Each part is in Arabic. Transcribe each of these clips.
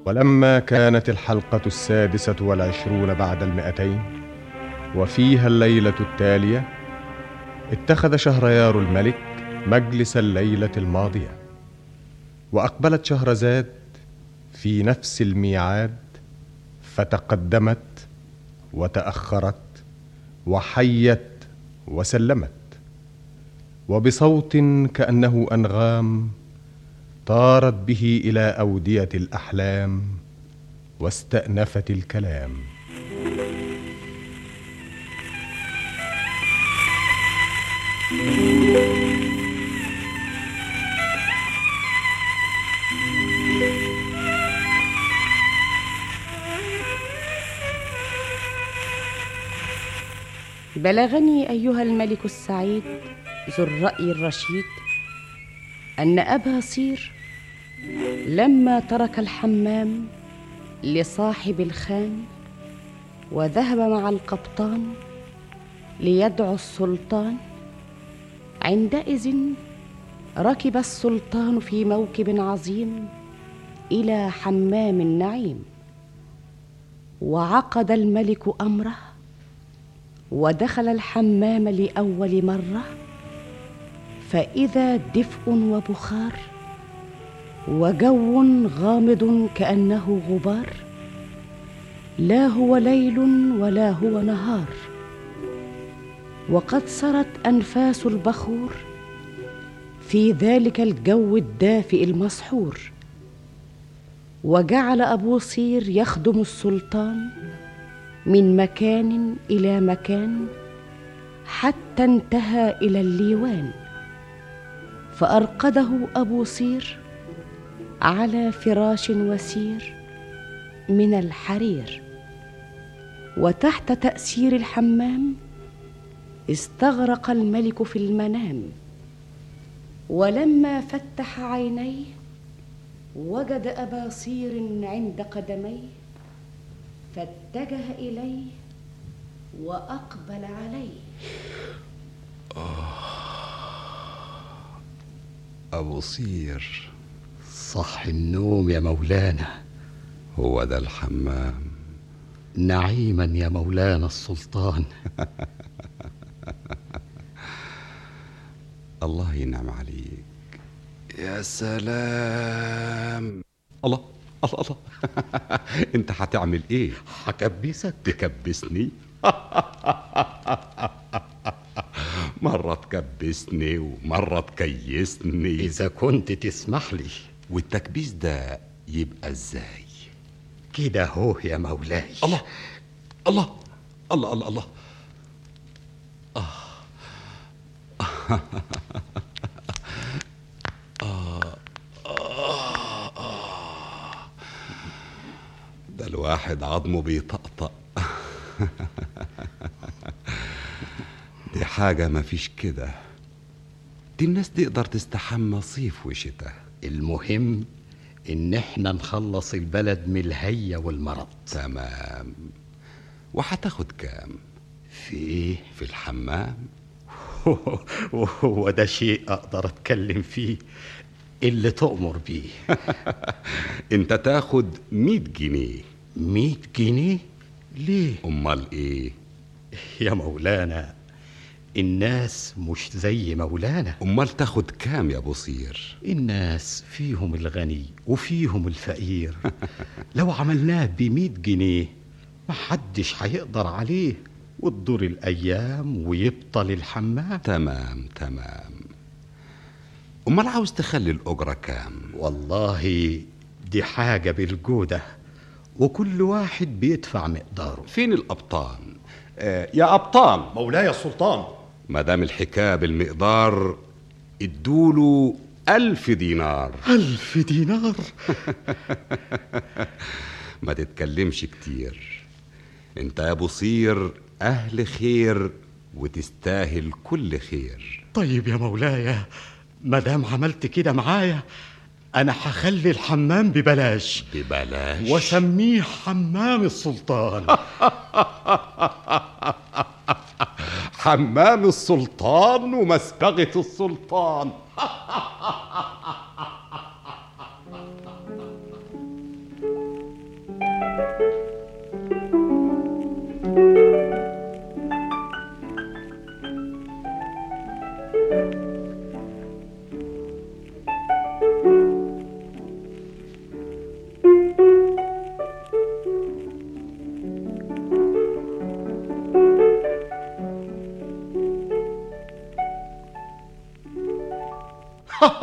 ولما كانت الحلقة 26 بعد 200 وفيها الليلة التالية، اتخذ شهريار الملك مجلس الليلة الماضية، وأقبلت شهرزاد في نفس الميعاد، فتقدمت وتأخرت وحيت وسلمت، وبصوت كأنه أنغام طارت به إلى أودية الأحلام واستأنفت الكلام. بلغني أيها الملك السعيد ذو الرأي الرشيد أن أبا صير لما ترك الحمام لصاحب الخان وذهب مع القبطان ليدعو السلطان، عندئذ ركب السلطان في موكب عظيم إلى حمام النعيم، وعقد الملك أمره ودخل الحمام لأول مرة، فإذا دفء وبخار وجو غامض كأنه غبار، لا هو ليل ولا هو نهار، وقد سرت أنفاس البخور في ذلك الجو الدافئ المسحور. وجعل أبو صير يخدم السلطان من مكان إلى مكان حتى انتهى إلى الليوان، فأرقده أبو صير على فراش وسير من الحرير، وتحت تأثير الحمام استغرق الملك في المنام. ولما فتح عينيه وجد أبا صير عند قدميه، فاتجه إليه وأقبل عليه. أبو صير، صح النوم يا مولانا. هو ده الحمام؟ نعيما يا مولانا السلطان. الله ينعم عليك. يا سلام. الله الله الله. انت هتعمل ايه؟ هكبسك. تكبسني؟ مرة تكبسني ومرة تكيسني. إذا كنت تسمح لي. والتكبيس ده يبقى ازاي؟ كده هو يا مولاي. الله الله الله الله الله. ده الواحد عظمه بيطقطق. دي حاجة ما فيش كده. دي الناس تقدر تستحمى صيف وشتاء. المهم إن احنا نخلص البلد من الهية والمرض. تمام. وهتاخد كام؟ في ايه؟ في الحمام. هو ده شيء أقدر أتكلم فيه؟ اللي تؤمر بيه. انت تاخد 100 جنيه. 100 جنيه؟ ليه؟ امال ايه يا مولانا؟ الناس مش زي مولانا. امال تاخد كام يا ابو صير؟ الناس فيهم الغني وفيهم الفقير. لو عملناه ب100 جنيه محدش هيقدر عليه، وتدور الأيام ويبطل الحمام. تمام تمام. امال عاوز تخلي الأجرة كام؟ والله دي حاجة بالجودة، وكل واحد بيدفع مقداره. فين الأبطان؟ يا أبطان. مولاي السلطان. مدام الحكاية بالمقدار ادوله 1000 دينار. 1000 دينار؟ ما تتكلمش كتير. انت يا ابو صير اهل خير وتستاهل كل خير. طيب يا مولاي، مدام عملت كده معايا انا هخلي الحمام ببلاش. ببلاش؟ وسميه حمام السلطان. حمام السلطان ومسبغة السلطان.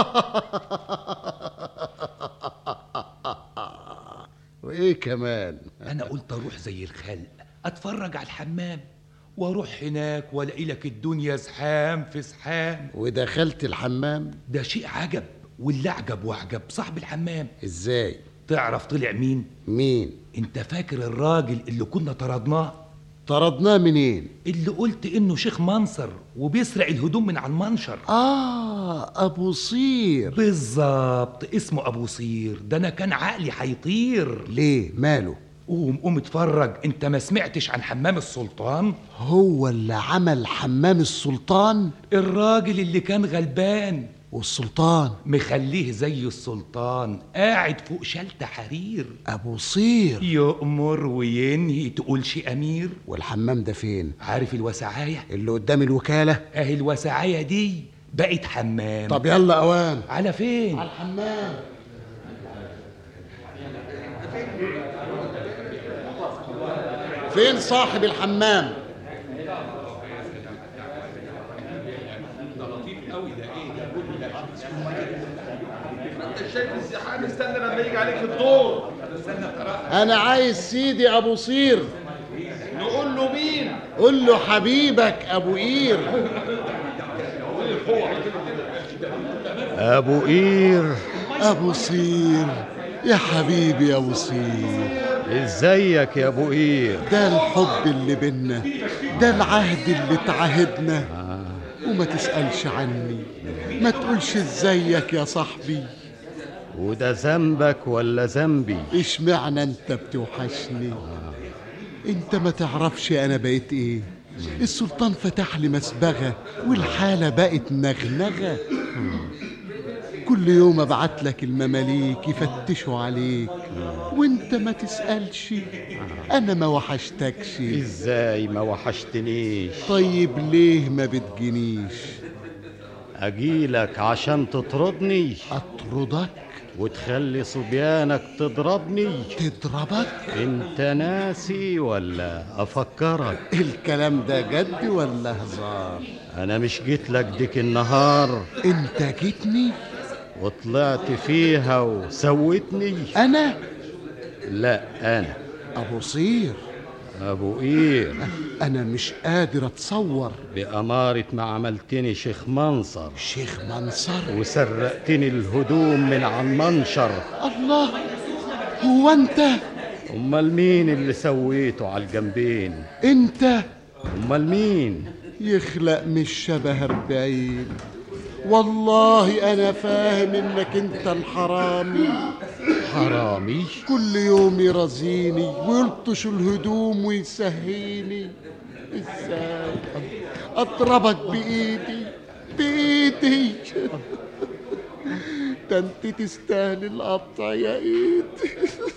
وايه كمان؟ انا قلت اروح زي الخلق اتفرج على الحمام، واروح هناك والاقي لك الدنيا زحام في زحام. ودخلت الحمام؟ ده شيء عجب، واللي اعجب واعجب صاحب الحمام. ازاي؟ تعرف طلع مين؟ مين؟ انت فاكر الراجل اللي كنا طردناه؟ طردناه منين؟ اللي قلت انه شيخ منصر وبيسرق الهدوم من على المنشر. ابو صير. بالظبط، اسمه ابو صير. ده انا كان عقلي هيطير. ليه؟ ماله؟ قوم اتفرج. انت ما سمعتش عن حمام السلطان؟ هو اللي عمل حمام السلطان؟ الراجل اللي كان غلبان والسلطان مخليه زي السلطان، قاعد فوق شلت حرير. ابو صير يؤمر وينهي، تقولش امير. والحمام ده فين؟ عارف الوسعايه اللي قدام الوكالة؟ اهي الوسعايه دي بقت حمام. طب يلا اوام. على فين؟ على الحمام. فين صاحب الحمام؟ انت شايف الزحام، استنى لما يجي عليك الدور. انا عايز سيدي ابو صير. نقول له مين؟ قول له حبيبك ابو قير. ابو قير. ابو صير يا حبيبي يا ابو صير. ازيك يا ابو قير؟ ده الحب اللي بينا، ده العهد اللي اتعهدنا. وما تسألش عني، ما تقولش ازيك يا صاحبي. وده ذنبك ولا ذنبي؟ اشمعنى انت بتوحشني؟ انت ما تعرفش انا بقيت ايه. السلطان فتح لي مسبغة والحالة بقت نغنغة. كل يوم ابعت لك المماليك يفتشوا عليك وانت ما تسألش. انا ما وحشتكش. ازاي ما وحشتنيش؟ طيب ليه ما بتجينيش؟ اجيلك عشان تطردني؟ اطردك وتخلي صبيانك تضربني؟ تضربك؟ انت ناسي ولا افكرك؟ الكلام ده جد ولا هزار؟ انا مش جيت لك ديك النهار. انت جيتني وطلعت فيها وسوتني. انا؟ لا انا ابو صير. ابو قير. انا مش قادر اتصور. بأمارة ما عملتني شيخ منصر. شيخ منصر؟ وسرقتني الهدوم من على المنشر. الله، هو انت؟ امال مين اللي سويته على الجنبين؟ انت؟ امال مين؟ يخلق مش شبه 40. والله انا فاهم انك انت الحرامي. حرامي؟ كل يوم يرازيني ويلطش الهدوم ويسهيني. ازاي اضربك بايدي بايدي؟ ده انت تستاهل القطع يا ايد.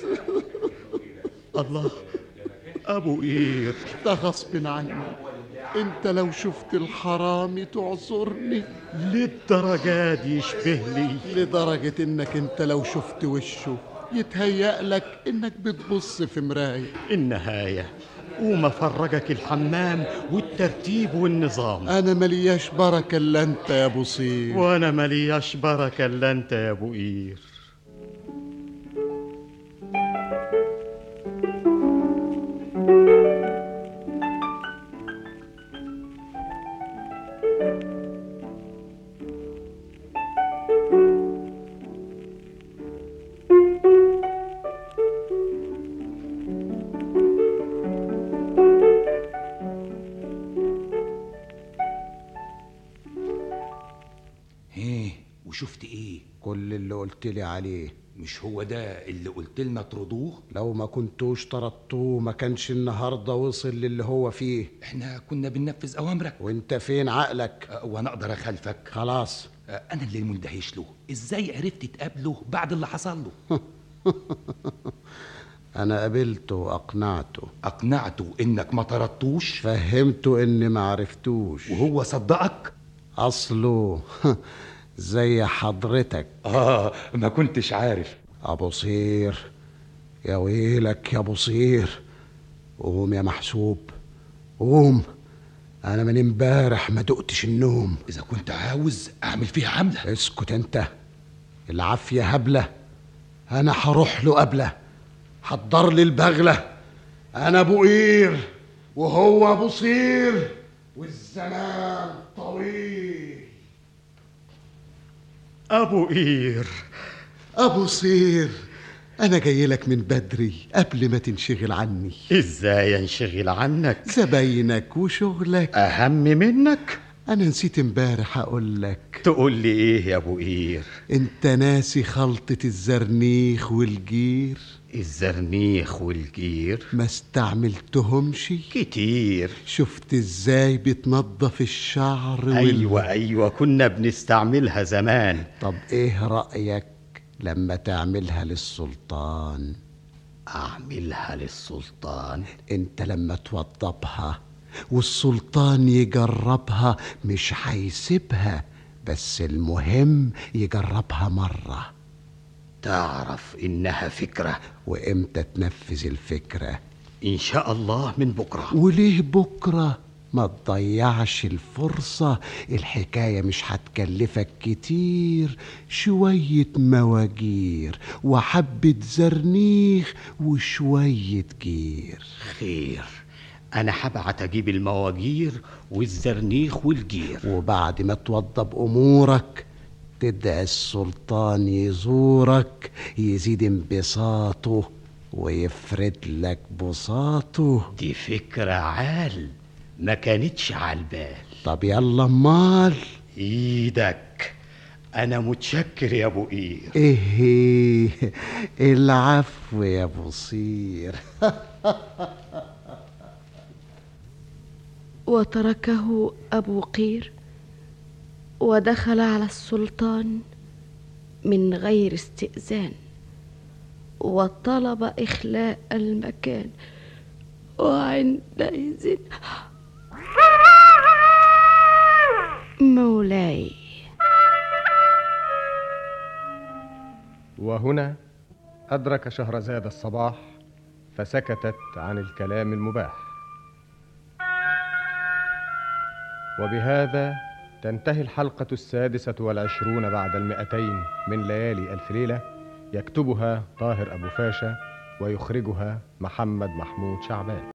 الله، ابو قير. ده غصب عني. انت لو شفت الحرامي تعذرني. للدرجة دي يشبه لي؟ لدرجة انك انت لو شفت وشه يتهيأ لك انك بتبص في مراية. النهاية قوم افرجك الحمام والترتيب والنظام. انا ملياش بركة الا انت يا ابو صير. وانا ملياش بركة الا انت يا ابو قير. وشفت ايه؟ كل اللي قلت لي عليه. مش هو ده اللي قلت لنا طردوه؟ لو ما كنتوش طردتوه ما كانش النهارده وصل للي هو فيه. احنا كنا بننفذ اوامرك. وانت فين عقلك؟ وانا اقدر اخالفك؟ خلاص. انا اللي مندهش له. ازاي عرفت تقابله بعد اللي حصل له؟ انا قابلته واقنعته. اقنعته انك ما طردتوش؟ فهمته اني ما عرفتوش. وهو صدقك؟ اصله زي حضرتك. ما كنتش عارف. ابو صير، يا ويلك يا ابو صير. قوم يا محسوب قوم. انا من امبارح ما دقتش النوم. اذا كنت عاوز اعمل فيها عملة. اسكت انت، العافية هبلة، انا هروح له قبله. حضر لي البغلة، انا ابو قير وهو ابو صير والزمان طويل. ابو قير. ابو صير، انا جاي لك من بدري قبل ما تنشغل عني. ازاي انشغل عنك؟ زباينك وشغلك اهم منك. انا نسيت امبارح اقول لك. تقول لي ايه يا ابو قير؟ انت ناسي خلطة الزرنيخ والجير؟ الزرنيخ والجير ما استعملتهمش كتير. شفت ازاي بتنظف الشعر ايوه كنا بنستعملها زمان. طب ايه رأيك لما تعملها للسلطان؟ اعملها للسلطان؟ انت لما توضبها والسلطان يجربها مش هيسيبها، بس المهم يجربها مرة. تعرف انها فكرة. وامتى تنفذ الفكرة؟ ان شاء الله من بكرة. وليه بكرة؟ ما تضيعش الفرصة، الحكاية مش هتكلفك كتير، شوية مواجير وحبة زرنيخ وشوية جير. خير، انا هبعت اجيب المواجير والزرنيخ والجير. وبعد ما توضب امورك تدعي السلطان يزورك يزيد انبساطه ويفرد لك بساطه. دي فكرة عال ما كانتش عالبال. طب يلا امال. ايدك، انا متشكر يا ابو قير. ايه العفو يا ابو صير. وتركه أبو قير ودخل على السلطان من غير استئذان، وطلب إخلاء المكان. وعندئذ مولاي. وهنا أدرك شهرزاد الصباح فسكتت عن الكلام المباح. وبهذا تنتهي الحلقة 26 بعد 200 من ليالي ألف ليلة، يكتبها طاهر أبو فاشا ويخرجها محمد محمود شعبان.